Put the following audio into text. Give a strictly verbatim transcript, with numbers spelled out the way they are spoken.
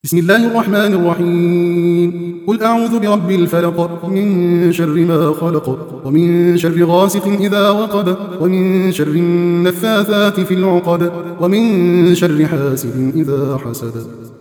بسم الله الرحمن الرحيم قل أعوذ برب الفلق من شر ما خلق ومن شر غاسق إذا وقب ومن شر النفاثات في العقد ومن شر حاسد إذا حسد